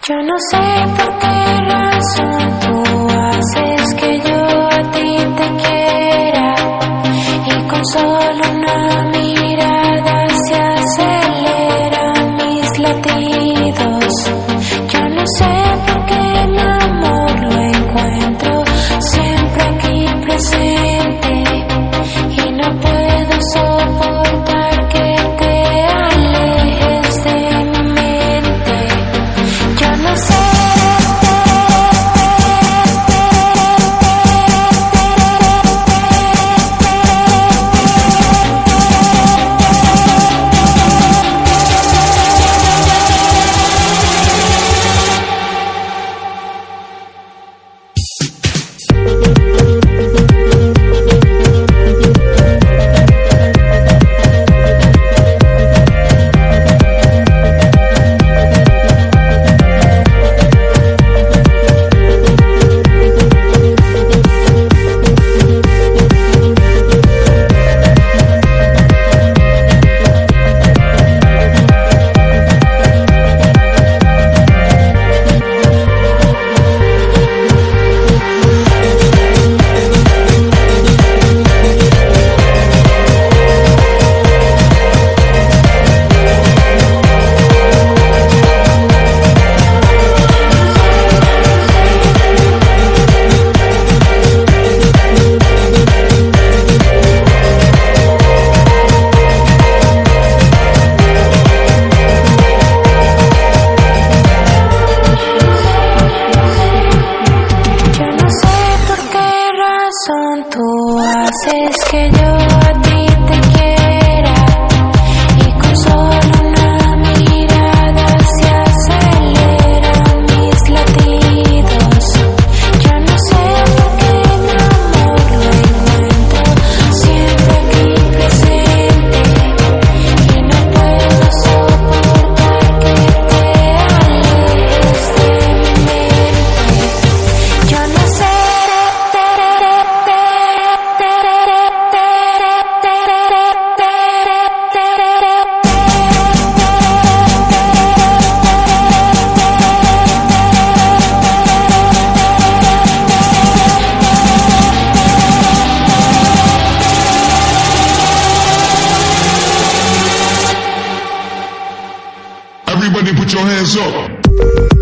Yo no sé por qué razón tú haces que yo a ti te quiera, y con solo una mirada se aceleran mis latidos. Yo no sé por qué mi amor lo encuentro siempre aquí presente, y no puedo soportar que te alejes de mi mente. Yo no sé. Tú haces que yo a ti te quiera, y con solo una mirada se aceleran mis latidos. Yo no sé por qué mi amor lo encuentro siempre aquí presente, y no puedo soportar que te alejes de mi mente. Yo no sé. Everybody put your hands up.